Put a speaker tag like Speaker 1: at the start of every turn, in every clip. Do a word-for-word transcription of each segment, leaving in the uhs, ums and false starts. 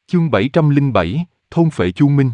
Speaker 1: Chương bảy trăm lẻ bảy, thôn phệ Chu Minh.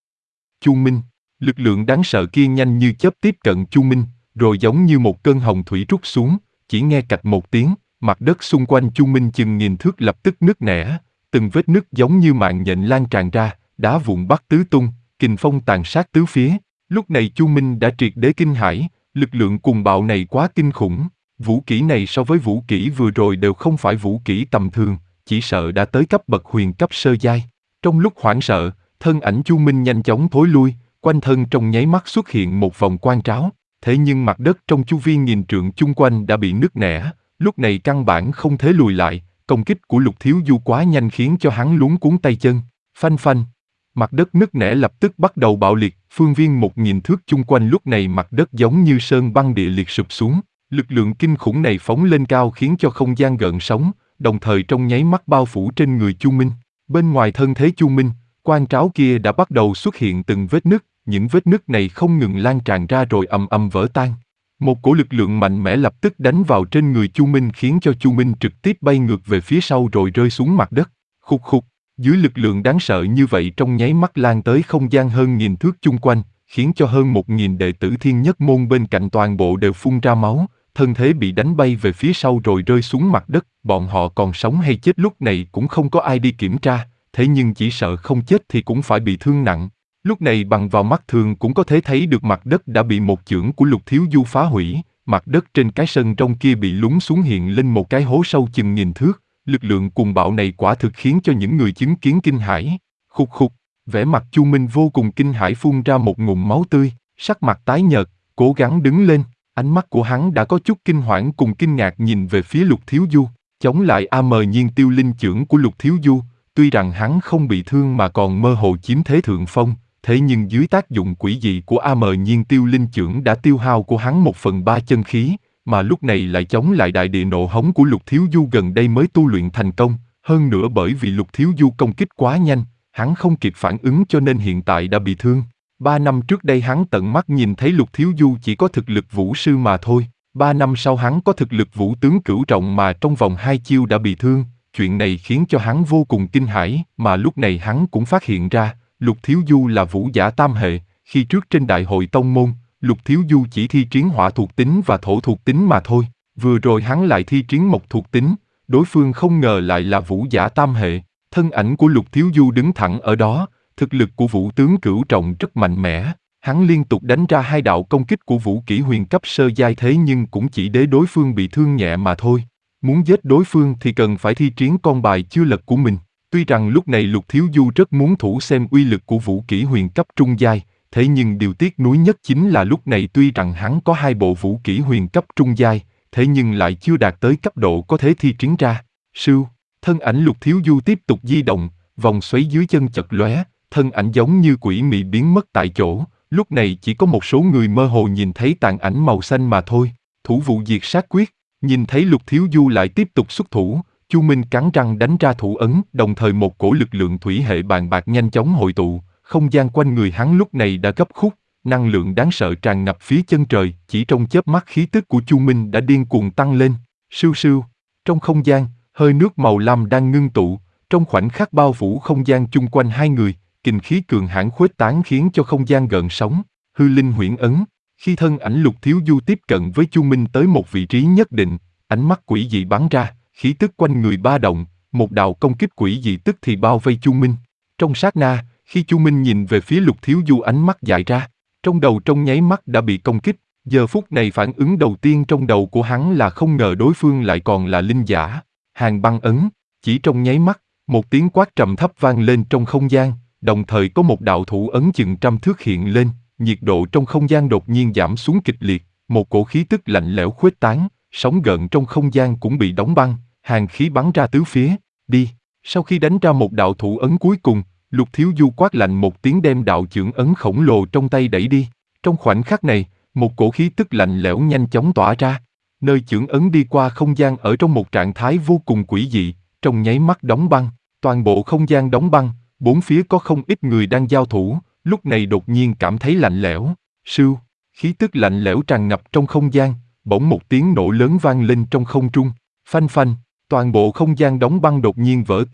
Speaker 1: Chu Minh, lực lượng đáng sợ kia nhanh như chớp tiếp cận Chu Minh, rồi giống như một cơn hồng thủy trút xuống, chỉ nghe cạch một tiếng, mặt đất xung quanh Chu Minh chừng nghìn thước lập tức nứt nẻ, từng vết nứt giống như mạng nhện lan tràn ra, đá vụn bắt tứ tung, kình phong tàn sát tứ phía. Lúc này Chu Minh đã triệt để kinh hãi, lực lượng cuồng bạo này quá kinh khủng, vũ kỹ này so với vũ kỹ vừa rồi đều không phải vũ kỹ tầm thường, chỉ sợ đã tới cấp bậc huyền cấp sơ giai. Trong lúc hoảng sợ, thân ảnh Chu Minh nhanh chóng thối lui, quanh thân trong nháy mắt xuất hiện một vòng quang tráo, thế nhưng mặt đất trong chu vi nghìn trượng chung quanh đã bị nứt nẻ, lúc này căn bản không thể lùi lại, công kích của Lục Thiếu Du quá nhanh khiến cho hắn luống cuống tay chân, phanh phanh. Mặt đất nứt nẻ lập tức bắt đầu bạo liệt, phương viên một nghìn thước chung quanh lúc này mặt đất giống như sơn băng địa liệt sụp xuống, lực lượng kinh khủng này phóng lên cao khiến cho không gian gợn sóng, đồng thời trong nháy mắt bao phủ trên người Chu Minh. Bên ngoài thân thế Chu Minh, quang tráo kia đã bắt đầu xuất hiện từng vết nứt, những vết nứt này không ngừng lan tràn ra rồi ầm ầm vỡ tan. Một cổ lực lượng mạnh mẽ lập tức đánh vào trên người Chu Minh khiến cho Chu Minh trực tiếp bay ngược về phía sau rồi rơi xuống mặt đất. Khục khục, dưới lực lượng đáng sợ như vậy trong nháy mắt lan tới không gian hơn nghìn thước chung quanh, khiến cho hơn một nghìn đệ tử Thiên Nhất Môn bên cạnh toàn bộ đều phun ra máu, thân thế bị đánh bay về phía sau rồi rơi xuống mặt đất. Bọn họ còn sống hay chết lúc này cũng không có ai đi kiểm tra, thế nhưng chỉ sợ không chết thì cũng phải bị thương nặng. Lúc này bằng vào mắt thường cũng có thể thấy được mặt đất đã bị một chưởng của Lục Thiếu Du phá hủy, mặt đất trên cái sân trong kia bị lún xuống hiện lên một cái hố sâu chừng nghìn thước, lực lượng cuồng bạo này quả thực khiến cho những người chứng kiến kinh hãi. Khục khục, vẻ mặt Chu Minh vô cùng kinh hãi phun ra một ngụm máu tươi, sắc mặt tái nhợt, cố gắng đứng lên, ánh mắt của hắn đã có chút kinh hoảng cùng kinh ngạc nhìn về phía Lục Thiếu Du, chống lại A Mờ Nhiên Tiêu Linh chưởng của Lục Thiếu Du, tuy rằng hắn không bị thương mà còn mơ hồ chiếm thế thượng phong. Thế nhưng dưới tác dụng quỷ dị của A Mờ Nhiên Tiêu Linh chưởng đã tiêu hao của hắn một phần ba chân khí, mà lúc này lại chống lại đại địa nộ hống của Lục Thiếu Du gần đây mới tu luyện thành công, hơn nữa bởi vì Lục Thiếu Du công kích quá nhanh, hắn không kịp phản ứng cho nên hiện tại đã bị thương. Ba năm trước đây hắn tận mắt nhìn thấy Lục Thiếu Du chỉ có thực lực vũ sư mà thôi, ba năm sau hắn có thực lực vũ tướng cửu trọng mà trong vòng hai chiêu đã bị thương, chuyện này khiến cho hắn vô cùng kinh hãi, mà lúc này hắn cũng phát hiện ra, Lục Thiếu Du là vũ giả tam hệ, khi trước trên đại hội tông môn, Lục Thiếu Du chỉ thi triển hỏa thuộc tính và thổ thuộc tính mà thôi, vừa rồi hắn lại thi triển mộc thuộc tính, đối phương không ngờ lại là vũ giả tam hệ, thân ảnh của Lục Thiếu Du đứng thẳng ở đó, thực lực của vũ tướng cửu trọng rất mạnh mẽ, hắn liên tục đánh ra hai đạo công kích của vũ kỹ huyền cấp sơ giai thế nhưng cũng chỉ để đối phương bị thương nhẹ mà thôi, muốn giết đối phương thì cần phải thi triển con bài chưa lật của mình. Tuy rằng lúc này Lục Thiếu Du rất muốn thử xem uy lực của vũ kỹ huyền cấp trung giai, thế nhưng điều tiếc nuối nhất chính là lúc này tuy rằng hắn có hai bộ vũ kỹ huyền cấp trung giai, thế nhưng lại chưa đạt tới cấp độ có thể thi triển ra. Sưu, thân ảnh Lục Thiếu Du tiếp tục di động, vòng xoáy dưới chân chật lóe, thân ảnh giống như quỷ mị biến mất tại chỗ, lúc này chỉ có một số người mơ hồ nhìn thấy tàn ảnh màu xanh mà thôi. Thủ vụ diệt sát quyết, nhìn thấy Lục Thiếu Du lại tiếp tục xuất thủ, Chu Minh cắn răng đánh ra thủ ấn, đồng thời một cổ lực lượng thủy hệ bàn bạc nhanh chóng hội tụ, không gian quanh người hắn lúc này đã gấp khúc, năng lượng đáng sợ tràn ngập phía chân trời, chỉ trong chớp mắt khí tức của Chu Minh đã điên cuồng tăng lên. Sưu sưu, trong không gian, hơi nước màu lam đang ngưng tụ, trong khoảnh khắc bao phủ không gian chung quanh hai người, kình khí cường hãn khuếch tán khiến cho không gian gợn sóng. Hư linh huyễn ấn, khi thân ảnh Lục Thiếu Du tiếp cận với Chu Minh tới một vị trí nhất định, ánh mắt quỷ dị bắn ra, khí tức quanh người ba động, một đạo công kích quỷ dị tức thì bao vây Chu Minh. Trong sát na, khi Chu Minh nhìn về phía Lục Thiếu Du ánh mắt dại ra, trong đầu trong nháy mắt đã bị công kích, giờ phút này phản ứng đầu tiên trong đầu của hắn là không ngờ đối phương lại còn là linh giả. Hàn băng ấn, chỉ trong nháy mắt, một tiếng quát trầm thấp vang lên trong không gian, đồng thời có một đạo thủ ấn chừng trăm thước hiện lên, nhiệt độ trong không gian đột nhiên giảm xuống kịch liệt, một cổ khí tức lạnh lẽo khuếch tán, sóng gợn trong không gian cũng bị đóng băng, hàn khí bắn ra tứ phía, đi. Sau khi đánh ra một đạo thủ ấn cuối cùng, Lục Thiếu Du quát lạnh một tiếng đem đạo chưởng ấn khổng lồ trong tay đẩy đi. Trong khoảnh khắc này, một cổ khí tức lạnh lẽo nhanh chóng tỏa ra. Nơi chưởng ấn đi qua không gian ở trong một trạng thái vô cùng quỷ dị, trong nháy mắt đóng băng, toàn bộ không gian đóng băng, bốn phía có không ít người đang giao thủ, lúc này đột nhiên cảm thấy lạnh lẽo. Sưu, khí tức lạnh lẽo tràn ngập trong không gian, bỗng một tiếng nổ lớn vang lên trong không trung, phanh phanh, toàn bộ không gian đóng băng đột nhiên vỡ tung,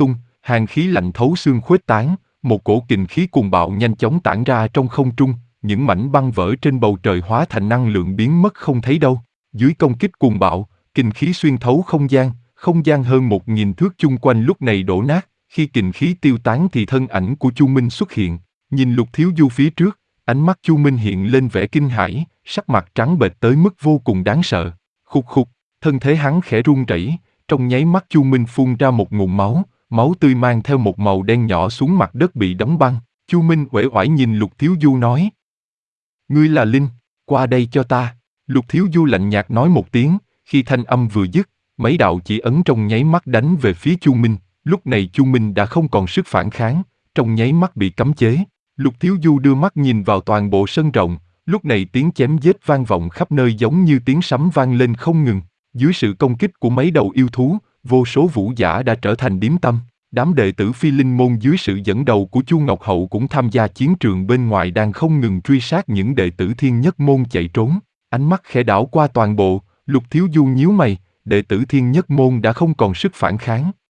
Speaker 1: Hàn khí lạnh thấu xương khuếch tán, một cổ kình khí cuồng bạo nhanh chóng tản ra trong không trung, những mảnh băng vỡ trên bầu trời hóa thành năng lượng biến mất không thấy đâu. Dưới công kích cuồng bạo, kình khí xuyên thấu không gian, không gian hơn một nghìn thước chung quanh lúc này đổ nát, khi kình khí tiêu tán thì thân ảnh của Chu Minh xuất hiện. Nhìn Lục Thiếu Du phía trước, ánh mắt Chu Minh hiện lên vẻ kinh hãi, sắc mặt trắng bệch tới mức vô cùng đáng sợ. Khục khục, thân thể hắn khẽ run rẩy, trong nháy mắt Chu Minh phun ra một ngụm máu, máu tươi mang theo một màu đen nhỏ xuống mặt đất bị đóng băng. Chu Minh uể oải nhìn Lục Thiếu Du nói: Ngươi là Linh, qua đây cho ta. Lục Thiếu Du lạnh nhạt nói một tiếng, khi thanh âm vừa dứt, mấy đạo chỉ ấn trong nháy mắt đánh về phía Chu Minh. Lúc này Chu Minh đã không còn sức phản kháng, trong nháy mắt bị cấm chế. Lục Thiếu Du đưa mắt nhìn vào toàn bộ sân rộng, lúc này tiếng chém giết vang vọng khắp nơi giống như tiếng sấm vang lên không ngừng. Dưới sự công kích của mấy đầu yêu thú, vô số vũ giả đã trở thành điếm tâm. Đám đệ tử Phi Linh môn dưới sự dẫn đầu của Chu Ngọc Hậu cũng tham gia chiến trường bên ngoài đang không ngừng truy sát những đệ tử Thiên Nhất môn chạy trốn. Ánh mắt khẽ đảo qua toàn bộ, Lục Thiếu Du nhíu mày, đệ tử Thiên Nhất môn đã không còn sức phản kháng.